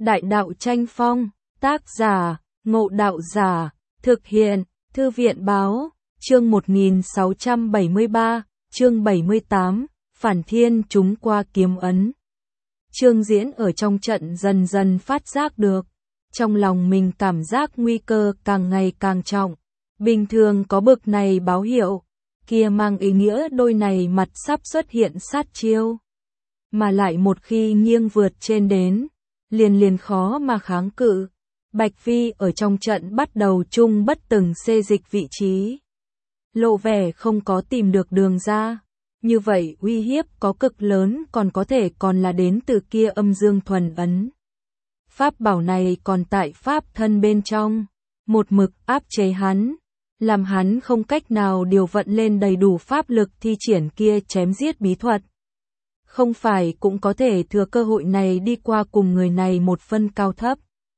Đại đạo tranh phong, tác giả, Ngộ Đạo Giả, thực hiện, Thư viện báo, chương 1673, chương 78, Phản Thiên chúng qua kiếm ấn. Trương Diễn ở trong trận dần dần phát giác được, trong lòng mình cảm giác nguy cơ càng ngày càng trọng. Bình thường có bực này báo hiệu, kia mang ý nghĩa đôi này mặt sắp xuất hiện sát chiêu. Mà lại một khi nghiêng vượt trên đến, liền khó mà kháng cự. Bạch Vi ở trong trận bắt đầu chung bất từng xê dịch vị trí. Lộ vẻ không có tìm được đường ra. Như vậy uy hiếp có cực lớn còn là đến từ kia âm dương thuần ấn. Pháp bảo này còn tại pháp thân bên trong, một mực áp chế hắn, làm hắn không cách nào điều vận lên đầy đủ pháp lực thi triển kia chém giết bí thuật. Không phải cũng có thể thừa cơ hội này đi qua cùng người này một phân cao thấp.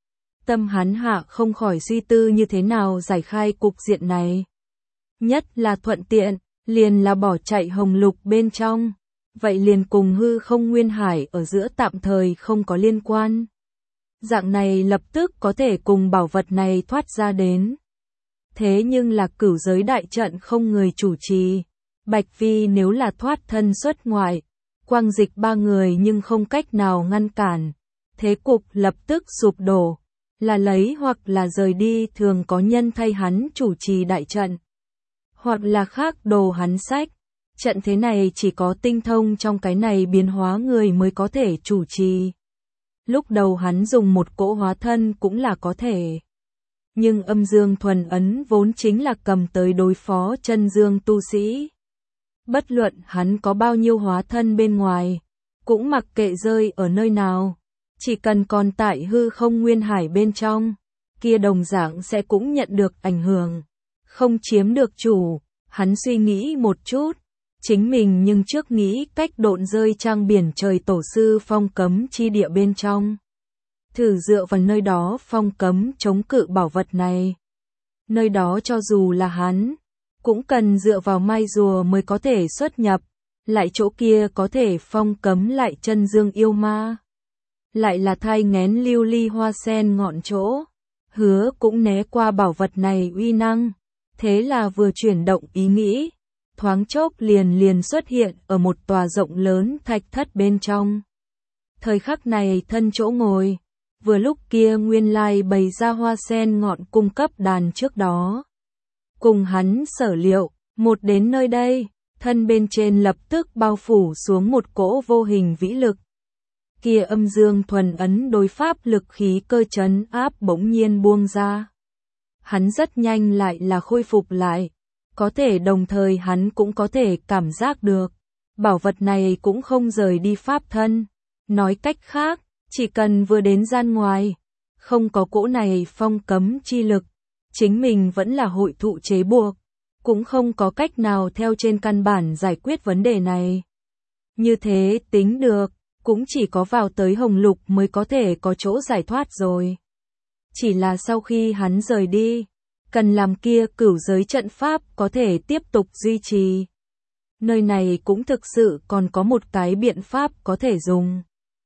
Tâm hắn hạ không khỏi suy tư như thế nào giải khai cục diện này. Nhất là thuận tiện, liền là bỏ chạy hồng lục bên trong, vậy liền cùng hư không nguyên hải ở giữa tạm thời không có liên quan. Dạng này lập tức có thể cùng bảo vật này thoát ra đến. Thế nhưng là cửu giới đại trận không người chủ trì, Bạch Vi nếu là thoát thân xuất ngoại, quang dịch ba người nhưng không cách nào ngăn cản, thế cục lập tức sụp đổ, là lấy hoặc là rời đi thường có nhân thay hắn chủ trì đại trận, hoặc là khác đồ hắn sách. Trận thế này chỉ có tinh thông trong cái này biến hóa người mới có thể chủ trì. Lúc đầu hắn dùng một cỗ hóa thân cũng là có thể. Nhưng âm dương thuần ấn vốn chính là cầm tới đối phó chân dương tu sĩ. Bất luận hắn có bao nhiêu hóa thân bên ngoài, cũng mặc kệ rơi ở nơi nào, chỉ cần còn tại hư không nguyên hải bên trong, kia đồng dạng sẽ cũng nhận được ảnh hưởng, không chiếm được chủ. Hắn suy nghĩ một chút, chính mình nhưng trước nghĩ cách độn rơi trang biển trời tổ sư phong cấm chi địa bên trong. Thử dựa vào nơi đó phong cấm chống cự bảo vật này. Nơi đó cho dù là hắn, cũng cần dựa vào mai rùa mới có thể xuất nhập, lại chỗ kia có thể phong cấm lại chân dương yêu ma. Lại là thai nghén lưu ly hoa sen ngọn chỗ, hứa cũng né qua bảo vật này uy năng. Thế là vừa chuyển động ý nghĩ, thoáng chốc liền xuất hiện ở một tòa rộng lớn thạch thất bên trong. Thời khắc này thân chỗ ngồi, vừa lúc kia nguyên lai bày ra hoa sen ngọn cung cấp đàn trước đó. Cùng hắn sở liệu, một đến nơi đây, thân bên trên lập tức bao phủ xuống một cỗ vô hình vĩ lực. Kia âm dương thuần ấn đối pháp lực khí cơ trấn áp bỗng nhiên buông ra. Hắn rất nhanh lại là khôi phục lại, có thể đồng thời hắn cũng có thể cảm giác được, bảo vật này cũng không rời đi pháp thân. Nói cách khác, chỉ cần vừa đến gian ngoài, không có cỗ này phong cấm chi lực, chính mình vẫn là hội thụ chế buộc, cũng không có cách nào theo trên căn bản giải quyết vấn đề này. Như thế tính được, cũng chỉ có vào tới hồng lục mới có thể có chỗ giải thoát rồi. Chỉ là sau khi hắn rời đi, cần làm kia cửu giới trận pháp có thể tiếp tục duy trì. Nơi này cũng thực sự còn có một cái biện pháp có thể dùng.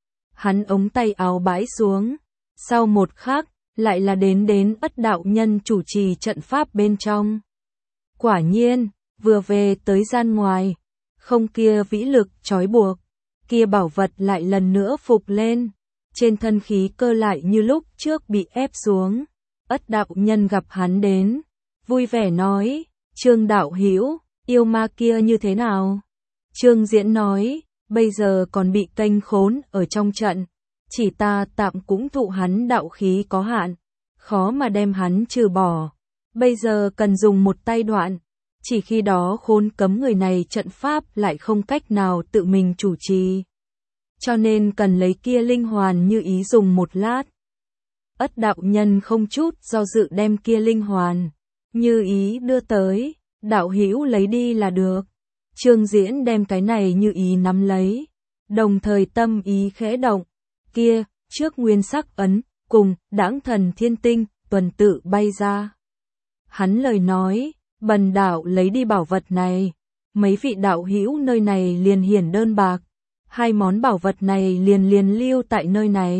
Hắn ống tay áo bãi xuống, sau một khắc, lại là đến Ất đạo nhân chủ trì trận pháp bên trong. Quả nhiên, vừa về tới gian ngoài, không kia vĩ lực trói buộc, kia bảo vật lại lần nữa phục lên. Trên thân khí cơ lại như lúc trước bị ép xuống. Ất đạo nhân gặp hắn đến, vui vẻ nói, Trương đạo hữu, yêu ma kia như thế nào? Trương Diễn nói, bây giờ còn bị kênh khốn ở trong trận, chỉ ta tạm cũng thụ hắn đạo khí có hạn, khó mà đem hắn trừ bỏ. Bây giờ cần dùng một tay đoạn, chỉ khi đó khốn cấm người này trận pháp lại không cách nào tự mình chủ trì. Cho nên cần lấy kia linh hoàn như ý dùng một lát. Ất đạo nhân không chút do dự đem kia linh hoàn như ý đưa tới, đạo hữu lấy đi là được. Trương Diễn đem cái này như ý nắm lấy, đồng thời tâm ý khẽ động, kia trước nguyên sắc ấn cùng đãng thần thiên tinh tuần tự bay ra. Hắn lời nói, bần đạo lấy đi bảo vật này, mấy vị đạo hữu nơi này liền hiển đơn bạc, hai món bảo vật này liền lưu tại nơi này,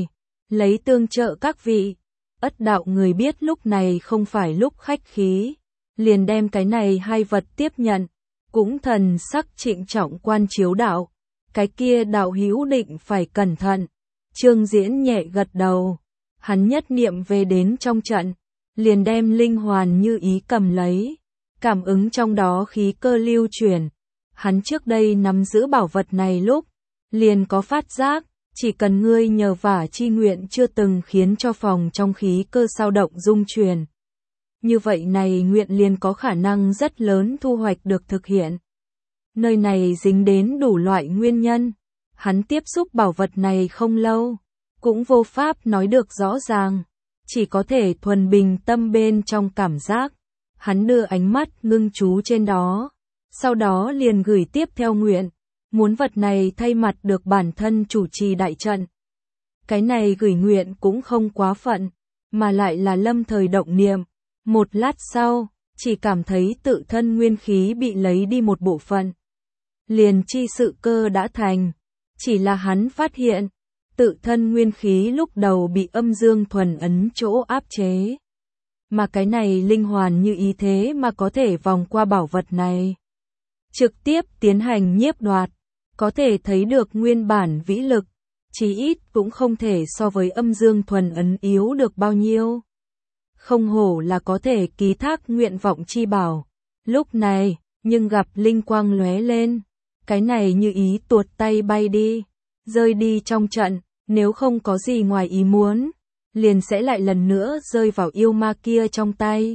lấy tương trợ các vị. Ất đạo người biết lúc này không phải lúc khách khí, liền đem cái này hai vật tiếp nhận, cũng thần sắc trịnh trọng quan chiếu đạo. Cái kia đạo hữu định phải cẩn thận. Trương Diễn nhẹ gật đầu, hắn nhất niệm về đến trong trận, liền đem linh hoàn như ý cầm lấy, cảm ứng trong đó khí cơ lưu chuyển. Hắn trước đây nắm giữ bảo vật này lúc, liền có phát giác, chỉ cần ngươi nhờ vả chi nguyện chưa từng khiến cho phòng trong khí cơ sao động rung chuyển. Như vậy này nguyện liền có khả năng rất lớn thu hoạch được thực hiện. Nơi này dính đến đủ loại nguyên nhân, hắn tiếp xúc bảo vật này không lâu, cũng vô pháp nói được rõ ràng, chỉ có thể thuần bình tâm bên trong cảm giác. Hắn đưa ánh mắt ngưng chú trên đó, sau đó liền gửi tiếp theo nguyện, muốn vật này thay mặt được bản thân chủ trì đại trận. Cái này gửi nguyện cũng không quá phận, mà lại là lâm thời động niệm. Một lát sau, chỉ cảm thấy tự thân nguyên khí bị lấy đi một bộ phận. Liền chi sự cơ đã thành, chỉ là hắn phát hiện, tự thân nguyên khí lúc đầu bị âm dương thuần ấn chỗ áp chế. Mà cái này linh hoàn như ý thế mà có thể vòng qua bảo vật này, trực tiếp tiến hành nhiếp đoạt, có thể thấy được nguyên bản vĩ lực, chí ít cũng không thể so với âm dương thuần ấn yếu được bao nhiêu. Không hổ là có thể ký thác nguyện vọng chi bảo. Lúc này, nhưng gặp linh quang lóe lên, cái này như ý tuột tay bay đi, rơi đi trong trận, nếu không có gì ngoài ý muốn, liền sẽ lại lần nữa rơi vào yêu ma kia trong tay.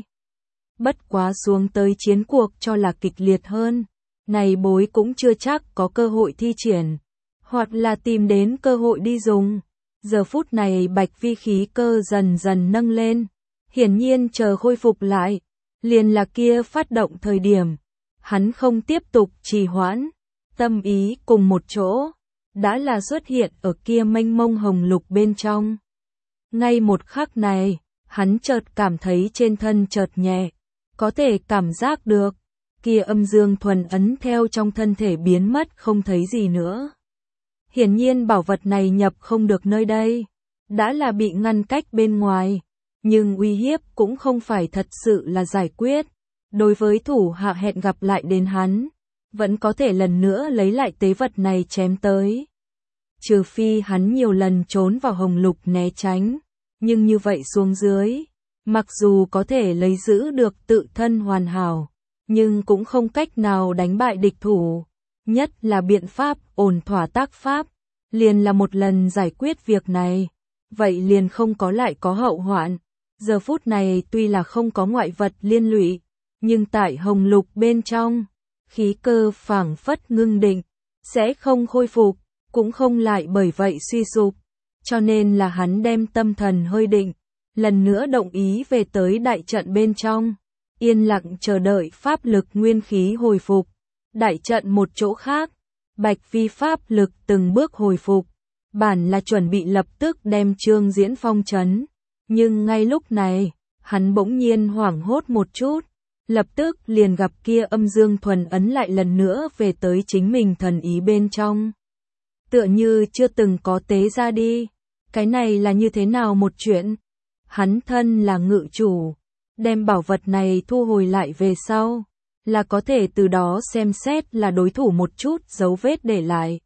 Bất quá xuống tới chiến cuộc cho là kịch liệt hơn, này bối cũng chưa chắc có cơ hội thi triển, hoặc là tìm đến cơ hội đi dùng. Giờ phút này bạch vi khí cơ dần dần nâng lên, hiển nhiên chờ khôi phục lại, liền là kia phát động thời điểm. Hắn không tiếp tục trì hoãn, tâm ý cùng một chỗ, đã là xuất hiện ở kia mênh mông hồng lục bên trong. Ngay một khắc này, hắn chợt cảm thấy trên thân chợt nhẹ, có thể cảm giác được, kia âm dương thuần ấn theo trong thân thể biến mất không thấy gì nữa. Hiển nhiên bảo vật này nhập không được nơi đây, đã là bị ngăn cách bên ngoài, nhưng uy hiếp cũng không phải thật sự là giải quyết. Đối với thủ hạ hẹn gặp lại đến hắn, vẫn có thể lần nữa lấy lại tế vật này chém tới. Trừ phi hắn nhiều lần trốn vào hồng lục né tránh, nhưng như vậy xuống dưới, mặc dù có thể lấy giữ được tự thân hoàn hảo, nhưng cũng không cách nào đánh bại địch thủ. Nhất là biện pháp ổn thỏa tác pháp, liền là một lần giải quyết việc này, vậy liền không có lại có hậu hoạn. Giờ phút này tuy là không có ngoại vật liên lụy, nhưng tại hồng lục bên trong, khí cơ phảng phất ngưng định, sẽ không khôi phục, cũng không lại bởi vậy suy sụp. Cho nên là hắn đem tâm thần hơi định, lần nữa động ý về tới đại trận bên trong, yên lặng chờ đợi pháp lực nguyên khí hồi phục. Đại trận một chỗ khác, bạch vi pháp lực từng bước hồi phục, bản là chuẩn bị lập tức đem Trương Diễn phong trấn. Nhưng ngay lúc này, hắn bỗng nhiên hoảng hốt một chút, lập tức liền gặp kia âm dương thuần ấn lại lần nữa về tới chính mình thần ý bên trong. Tựa như chưa từng có tế ra đi, cái này là như thế nào một chuyện? Hắn thân là ngự chủ, đem bảo vật này thu hồi lại về sau, là có thể từ đó xem xét là đối thủ một chút dấu vết để lại.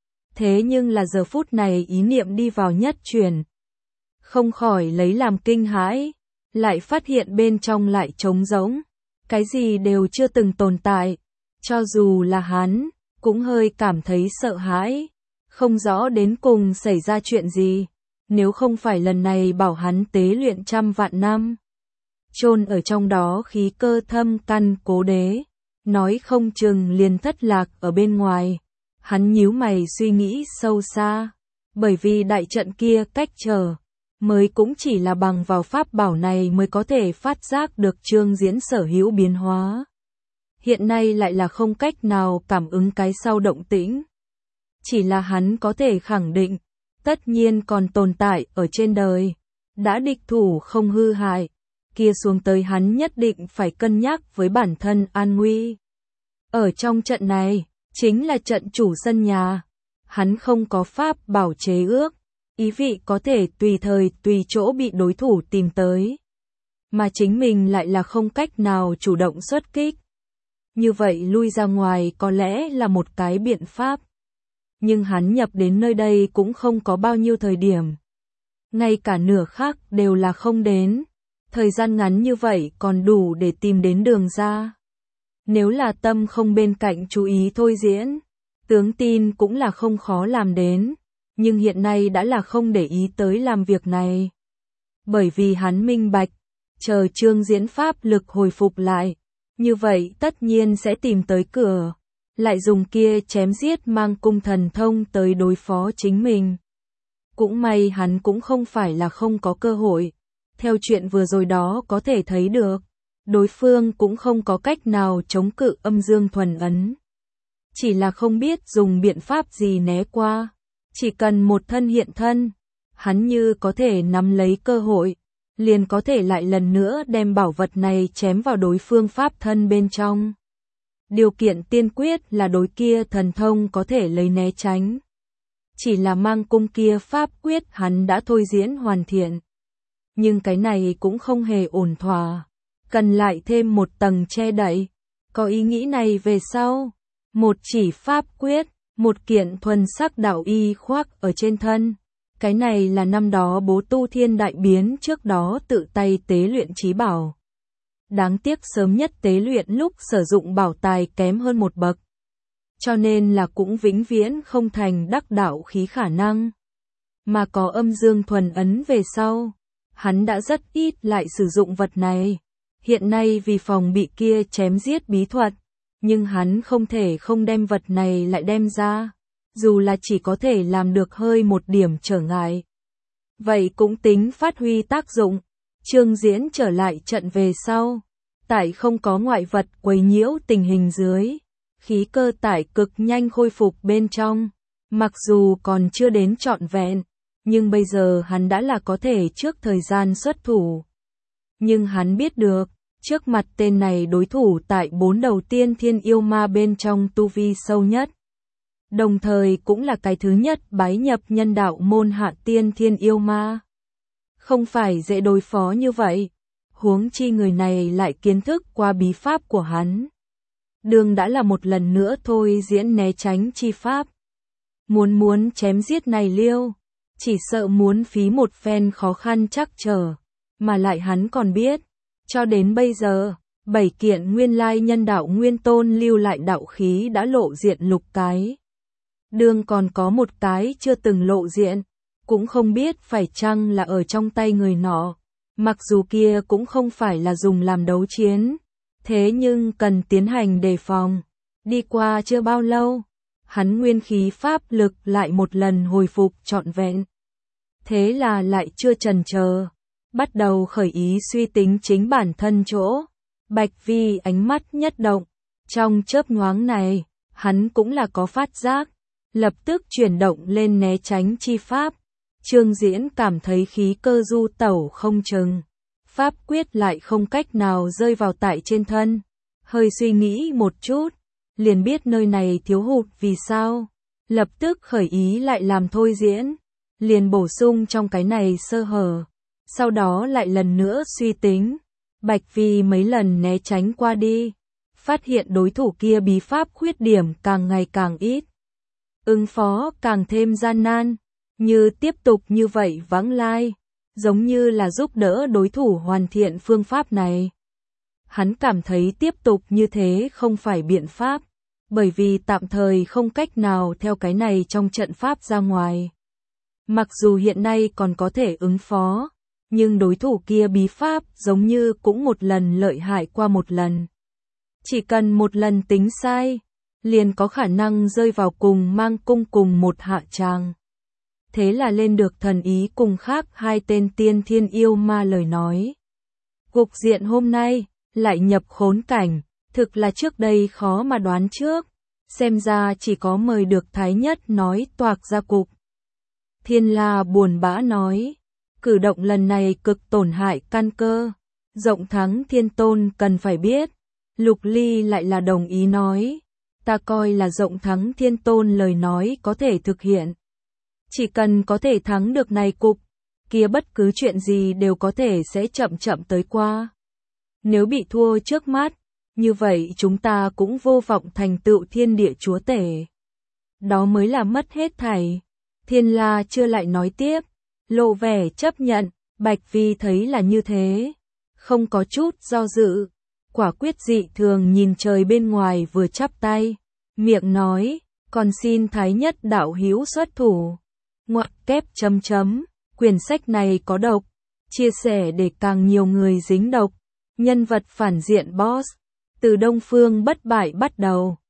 Thế nhưng là giờ phút này ý niệm đi vào nhất truyền, không khỏi lấy làm kinh hãi, lại phát hiện bên trong lại trống rỗng, cái gì đều chưa từng tồn tại. Cho dù là hắn, cũng hơi cảm thấy sợ hãi, không rõ đến cùng xảy ra chuyện gì, nếu không phải lần này bảo hắn tế luyện trăm vạn năm. Chôn ở trong đó khí cơ thâm căn cố đế, nói không chừng liền thất lạc ở bên ngoài. Hắn nhíu mày suy nghĩ sâu xa, bởi vì đại trận kia cách trở, mới cũng chỉ là bằng vào pháp bảo này mới có thể phát giác được Trương Diễn sở hữu biến hóa. Hiện nay lại là không cách nào cảm ứng cái sau động tĩnh. Chỉ là hắn có thể khẳng định, tất nhiên còn tồn tại ở trên đời. Đã địch thủ không hư hại, kia xuống tới hắn nhất định phải cân nhắc với bản thân an nguy. Ở trong trận này, chính là trận chủ sân nhà. Hắn không có pháp bảo chế ước, Ý vị có thể tùy thời tùy chỗ bị đối thủ tìm tới, mà chính mình lại là không cách nào chủ động xuất kích. Như vậy lui ra ngoài có lẽ là một cái biện pháp. Nhưng hắn nhập đến nơi đây cũng không có bao nhiêu thời điểm. Ngay cả nửa khắc đều là không đến. Thời gian ngắn như vậy còn đủ để tìm đến đường ra. Nếu là tâm không bên cạnh chú ý thôi diễn, tướng tin cũng là không khó làm đến. Nhưng hiện nay đã là không để ý tới làm việc này. Bởi vì hắn minh bạch, chờ Trương Diễn pháp lực hồi phục lại, như vậy tất nhiên sẽ tìm tới cửa, lại dùng kia chém giết mang cung thần thông tới đối phó chính mình. Cũng may hắn cũng không phải là không có cơ hội, theo chuyện vừa rồi đó có thể thấy được, đối phương cũng không có cách nào chống cự âm dương thuần ấn. Chỉ là không biết dùng biện pháp gì né qua, chỉ cần một thân hiện thân, hắn như có thể nắm lấy cơ hội, liền có thể lại lần nữa đem bảo vật này chém vào đối phương pháp thân bên trong. Điều kiện tiên quyết là đối kia thần thông có thể lấy né tránh. Chỉ là mang cung kia pháp quyết hắn đã thôi diễn hoàn thiện. Nhưng cái này cũng không hề ổn thỏa, cần lại thêm một tầng che đậy. Có ý nghĩ này về sau, một chỉ pháp quyết, một kiện thuần sắc đạo y khoác ở trên thân. Cái này là năm đó bố tu thiên đại biến trước đó tự tay tế luyện chí bảo. Đáng tiếc sớm nhất tế luyện lúc sử dụng bảo tài kém hơn một bậc. Cho nên là cũng vĩnh viễn không thành đắc đạo khí khả năng. Mà có âm dương thuần ấn về sau, hắn đã rất ít lại sử dụng vật này. Hiện nay vì phòng bị kia chém giết bí thuật, nhưng hắn không thể không đem vật này lại đem ra. Dù là chỉ có thể làm được hơi một điểm trở ngại. Vậy cũng tính phát huy tác dụng. Trương Diễn trở lại trận về sau. Tại không có ngoại vật quấy nhiễu tình hình dưới. Khí cơ tải cực nhanh khôi phục bên trong. Mặc dù còn chưa đến trọn vẹn. Nhưng bây giờ hắn đã là có thể trước thời gian xuất thủ. Nhưng hắn biết được. Trước mặt tên này đối thủ tại 4 đầu tiên thiên yêu ma bên trong tu vi sâu nhất. Đồng thời cũng là cái thứ nhất bái nhập nhân đạo môn hạ tiên thiên yêu ma. Không phải dễ đối phó như vậy, huống chi người này lại kiến thức qua bí pháp của hắn. Đường đã là một lần nữa thôi diễn né tránh chi pháp. Muốn chém giết này liêu, chỉ sợ muốn phí một phen khó khăn chắc trở, mà lại hắn còn biết, cho đến bây giờ, 7 kiện nguyên lai nhân đạo nguyên tôn lưu lại đạo khí đã lộ diện lục cái. Đường còn có một cái chưa từng lộ diện, cũng không biết phải chăng là ở trong tay người nọ, mặc dù kia cũng không phải là dùng làm đấu chiến, thế nhưng cần tiến hành đề phòng. Đi qua chưa bao lâu, hắn nguyên khí pháp lực lại một lần hồi phục trọn vẹn. Thế là lại chưa chần chờ, bắt đầu khởi ý suy tính chính bản thân chỗ. Bạch Vi ánh mắt nhất động, trong chớp nhoáng này, hắn cũng là có phát giác. Lập tức chuyển động lên né tránh chi pháp. Trương Diễn cảm thấy khí cơ du tẩu không chừng. Pháp quyết lại không cách nào rơi vào tại trên thân. Hơi suy nghĩ một chút, liền biết nơi này thiếu hụt vì sao. Lập tức khởi ý lại làm thôi diễn. Liền bổ sung trong cái này sơ hở. Sau đó lại lần nữa suy tính. Bạch Vi mấy lần né tránh qua đi. Phát hiện đối thủ kia bí pháp khuyết điểm càng ngày càng ít. Ứng phó càng thêm gian nan, như tiếp tục như vậy vãng lai, giống như là giúp đỡ đối thủ hoàn thiện phương pháp này. Hắn cảm thấy tiếp tục như thế không phải biện pháp, bởi vì tạm thời không cách nào theo cái này trong trận pháp ra ngoài. Mặc dù hiện nay còn có thể ứng phó, nhưng đối thủ kia bí pháp giống như cũng một lần lợi hại qua một lần. Chỉ cần một lần tính sai, liền có khả năng rơi vào cùng mang cung cùng một hạ tràng. Thế là lên được thần ý cùng khác hai tên tiên thiên yêu ma lời nói. Cục diện hôm nay, lại nhập khốn cảnh, thực là trước đây khó mà đoán trước, xem ra chỉ có mời được Thái Nhất nói toạc ra cục. Thiên La buồn bã nói, cử động lần này cực tổn hại căn cơ, Rộng Thắng Thiên Tôn cần phải biết. Lục Ly lại là đồng ý nói, ta coi là Rộng Thắng Thiên Tôn lời nói có thể thực hiện. Chỉ cần có thể thắng được này cục, kia bất cứ chuyện gì đều có thể sẽ chậm chậm tới qua. Nếu bị thua trước mắt, như vậy chúng ta cũng vô vọng thành tựu thiên địa chúa tể. Đó mới là mất hết thảy. Thiên La chưa lại nói tiếp, lộ vẻ chấp nhận, Bạch Vi thấy là như thế, không có chút do dự, quả quyết dị thường nhìn trời bên ngoài vừa chắp tay, miệng nói, còn xin Thái Nhất đạo hữu xuất thủ. Ngoặc kép chấm chấm, quyển sách này có độc, chia sẻ để càng nhiều người dính độc. Nhân vật phản diện boss, từ Đông Phương bất bại bắt đầu.